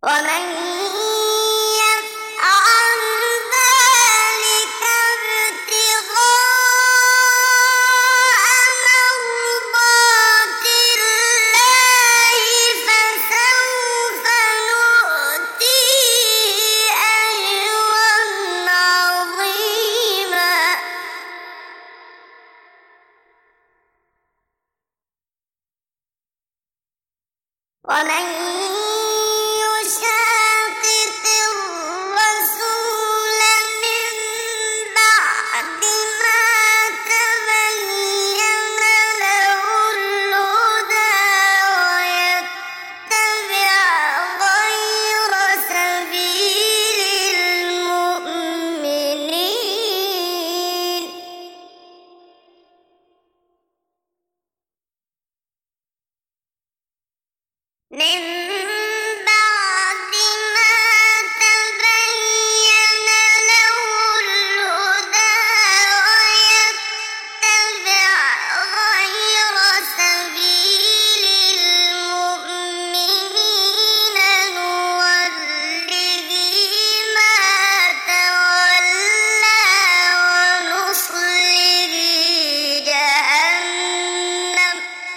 ومن يفعل ذلك ابتغاء مرضات الله فسوف نؤتيه أجرا عظيما ومن يشاقق الرسول من بعد ما تبين له الهدى ويتبع غير سبيل المؤمنين من بعد ما تبين له الهدى ويتبع غير سبيل المؤمنين نوله ما تولى ونصله جهنم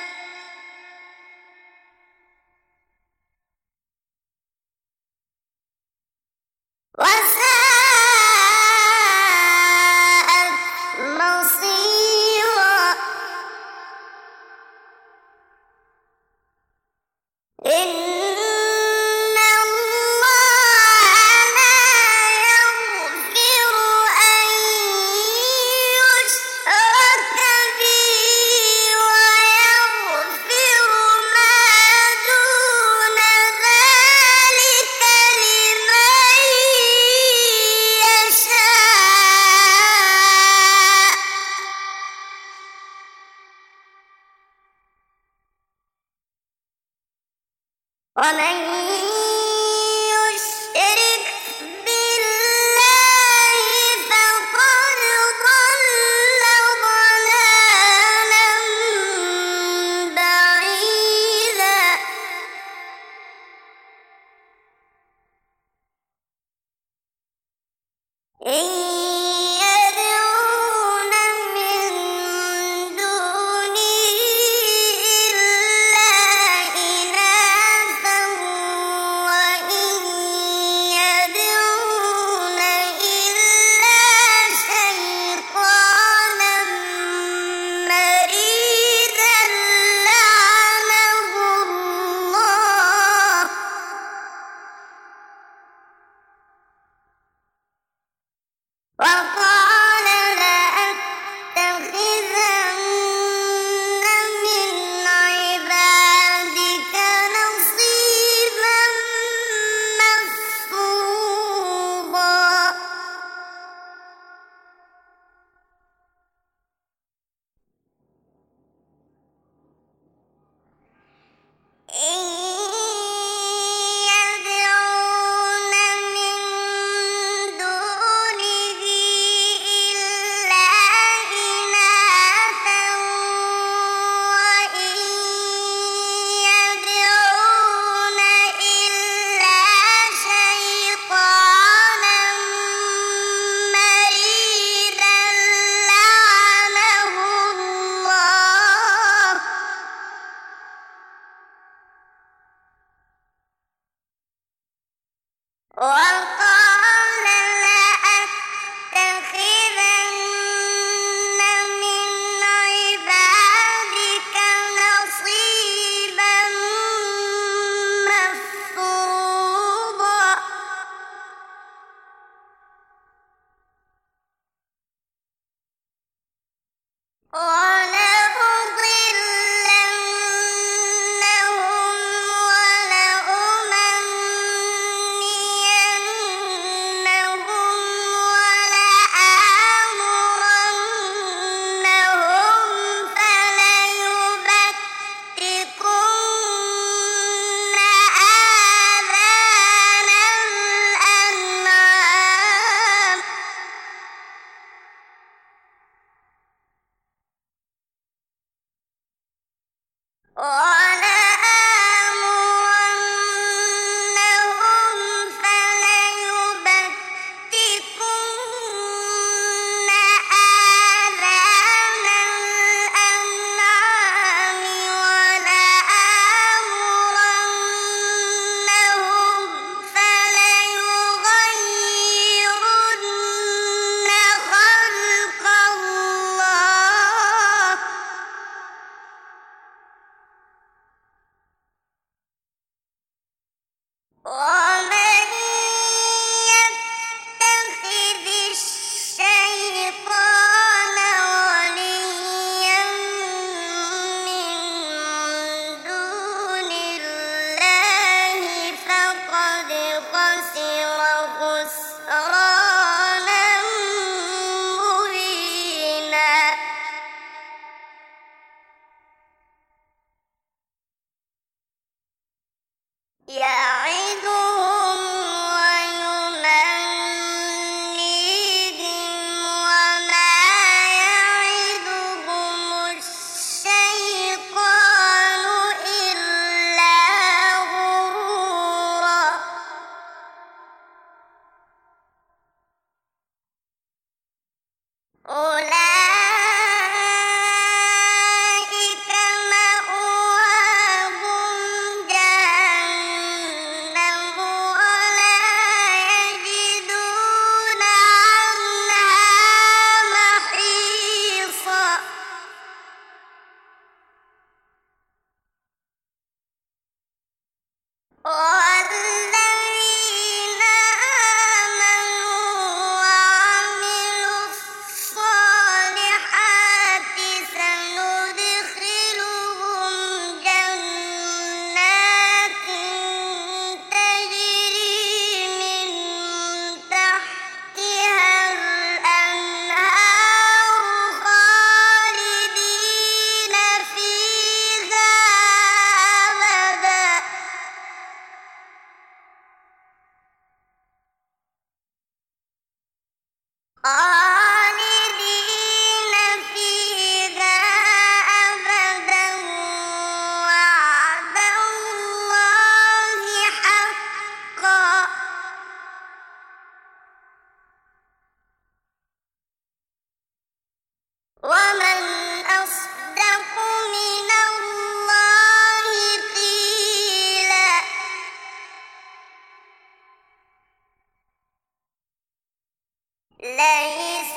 وساءت مصيرا إن الله لا يغفر أن يشرك به ويغفر ما دون ذلك لمن يشاء ومن يشرك بالله فقد ضل ضلالا بعيدا إن يدعون من دونه إلا إناثا وإن يدعون إلا شيطانا مريدا لعنه الله وقال لأتخذن من عبادك نصيبا مفروضا إن يدعون من دونه إلا إناثا وإن يدعون إلا شيطانا مريدا لعنه الله وقال لأتخذن من عبادك نصيبا مفروضا ولأضلنهم ولأمنينهم ولآمرنهم فليبتكن آذان الأنعام ولآمرنهم يعدهم ويمنيهم وما يعدهم الشيطان إلا غرورا أولئك مأواهم جهنم ولا يجدون عنها محيصا والذين آمنوا وعملوا الصالحات سندخلهم جنات تجري من تحتها الأنهار خالدين فيها أبدا خالدين فيها أبدا وعد الله حقا ومن أصدق من الله قيلا ليس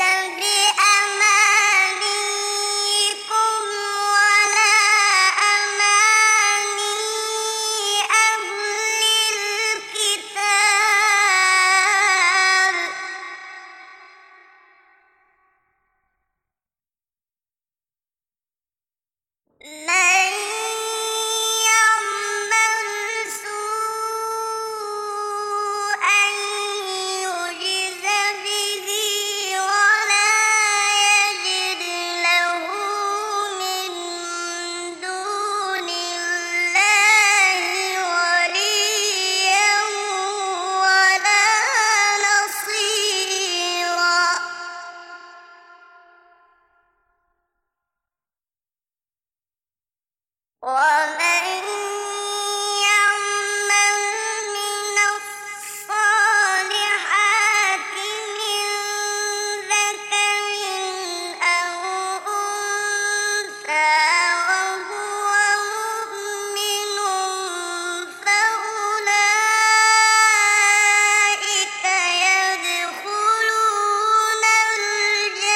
بأمانيكم ولا أماني أهل الكتاب من يعمل سوءا يجز به ولا يجد له من دون الله وليا ولا نصيرا ومن يعمل من الصالحات من ذكر أو أنثى وهو مؤمن فأولئك يدخلون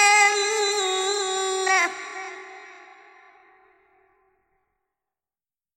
الجنة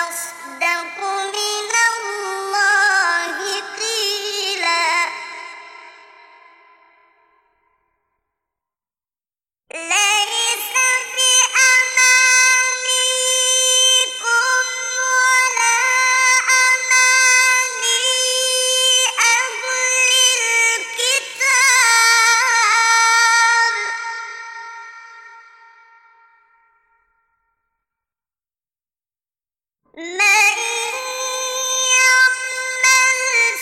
أصدق من الله قيلا ليس بأمانيكم ولا أماني أهل الكتاب من يعمل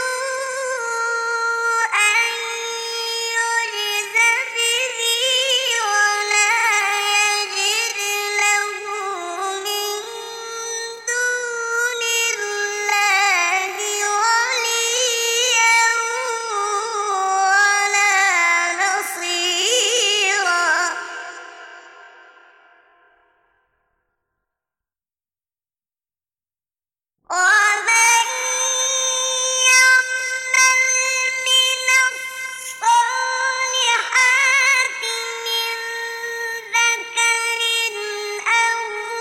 سوءا يجز به ولا يجد له من دون الله وليا ولا نصيرا ومن يعمل من الصالحات من ذكر أو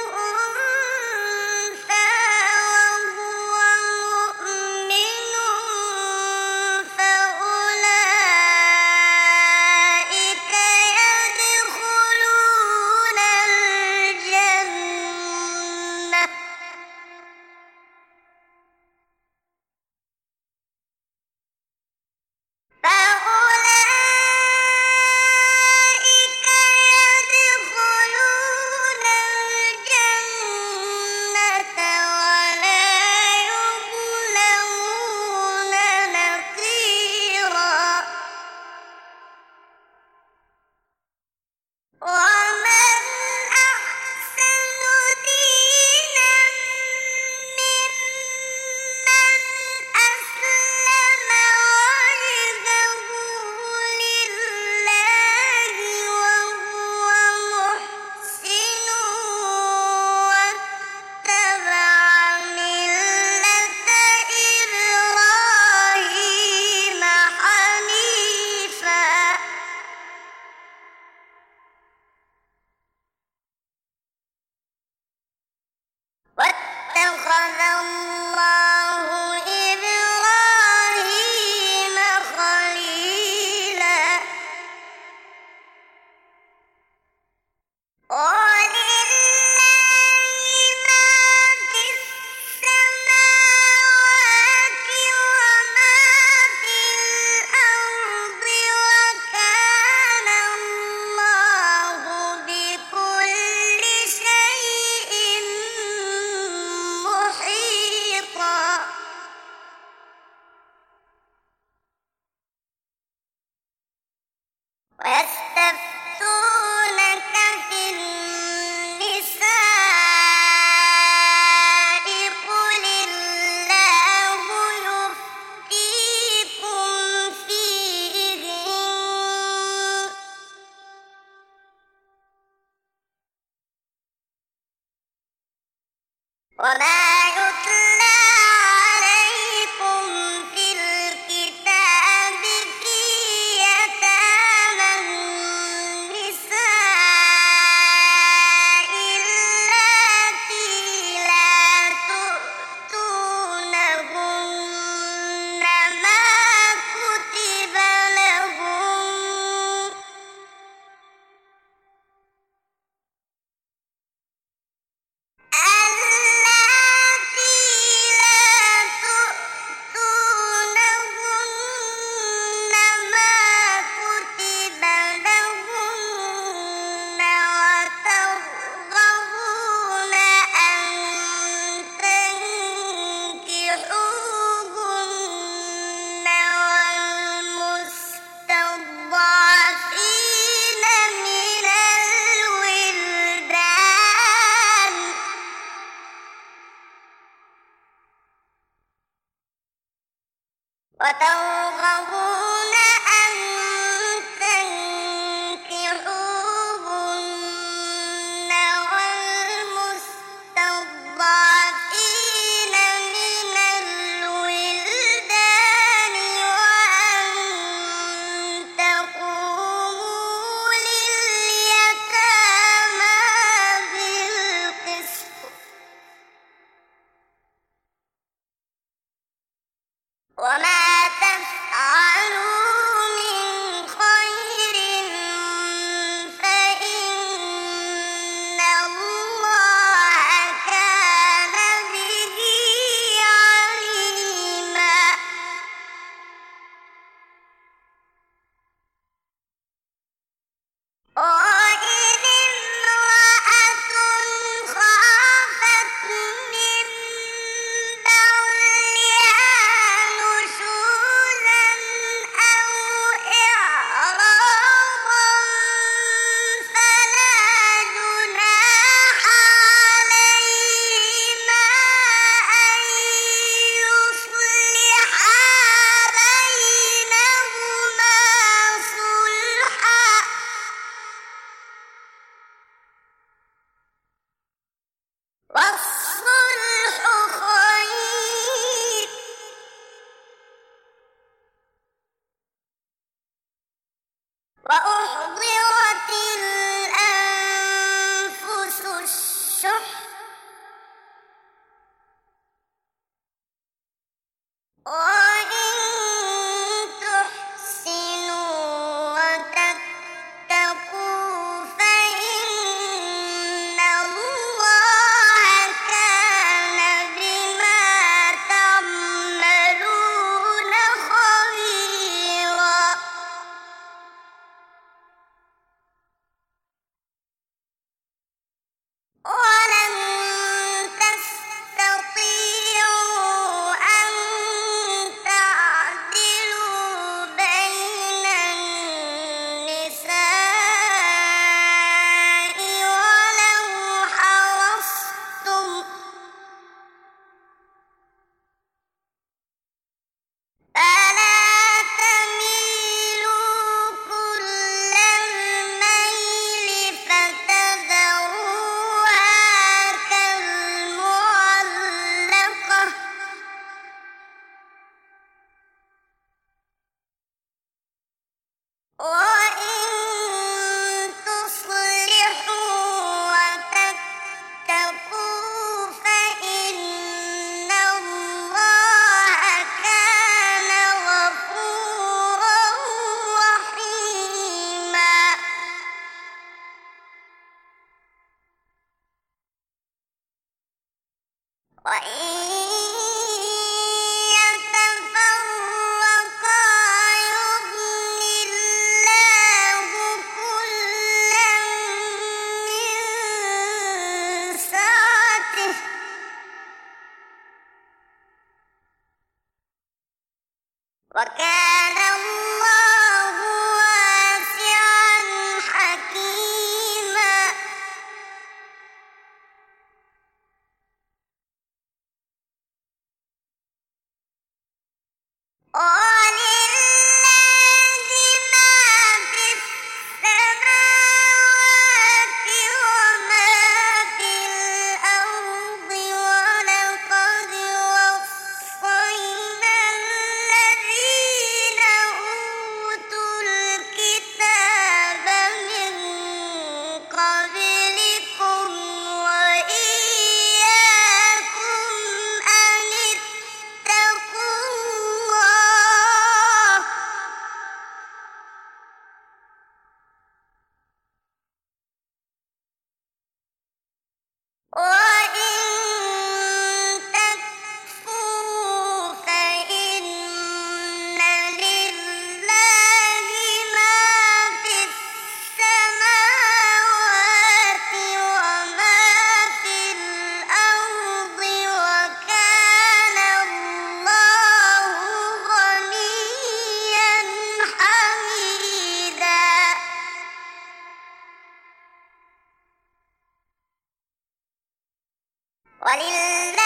أنثى وهو مؤمن فأولئك يدخلون الجنة فأولئك يدخلون الجنة ولا يظلمون نقيرا ومن أحسن دينا ممن أسلم وجهه لله وهو محسن واتبع ملة إبراهيم حنيفا واتخذ الله إبراهيم خليلا ولله ما في السماوات وما في الأرض وكان الله بكل شيء محيطا ويستفتونك في النساء قل الله يفتيكم فيهن وما يتلى عليكم في الكتاب في يتامى النساء اللاتي لا تؤتونهن ما كتب لهن اللاتي لا تؤتونهن ما كتب لهن وترغبون أن تنكحوهن والمستضعفين من الولدان وترغبون أن تنكحوهن والمستضعفين من الولدان وأن تقوموا لليتامى بالقسط وما تفعلوا من خير فإن الله كان به عليما. وإن امرأة خافت من بعلها نشوزا أو إعراضا فلا جناح عليهما أن يصلحا بينهما صلحا، والصلح خير. وأحضرت الأنفس الشح وإن تحسنوا وتتقوا فإن الله كان بما تعملون خبيرا. ولن تستطيعوا أن تعدلوا بين النساء ولو حرصتم، فلا تميلوا كل الميل فتذروها كالمعلقة، وإن تصلحوا وتتقوا فإن الله كان غفورا رحيما. وإن يتفرقا يغن الله كلا من سعته، وكان الله واسعا حكيما. ولله ما في السماوات وما في الأرض، ولقد وصينا الذين أوتوا الكتاب من قبلكم وإياكم أن اتقوا الله. وإن تكفروا فإن لله ما في السماوات وما في الأرض، وكان الله غنيا حميدا. ولله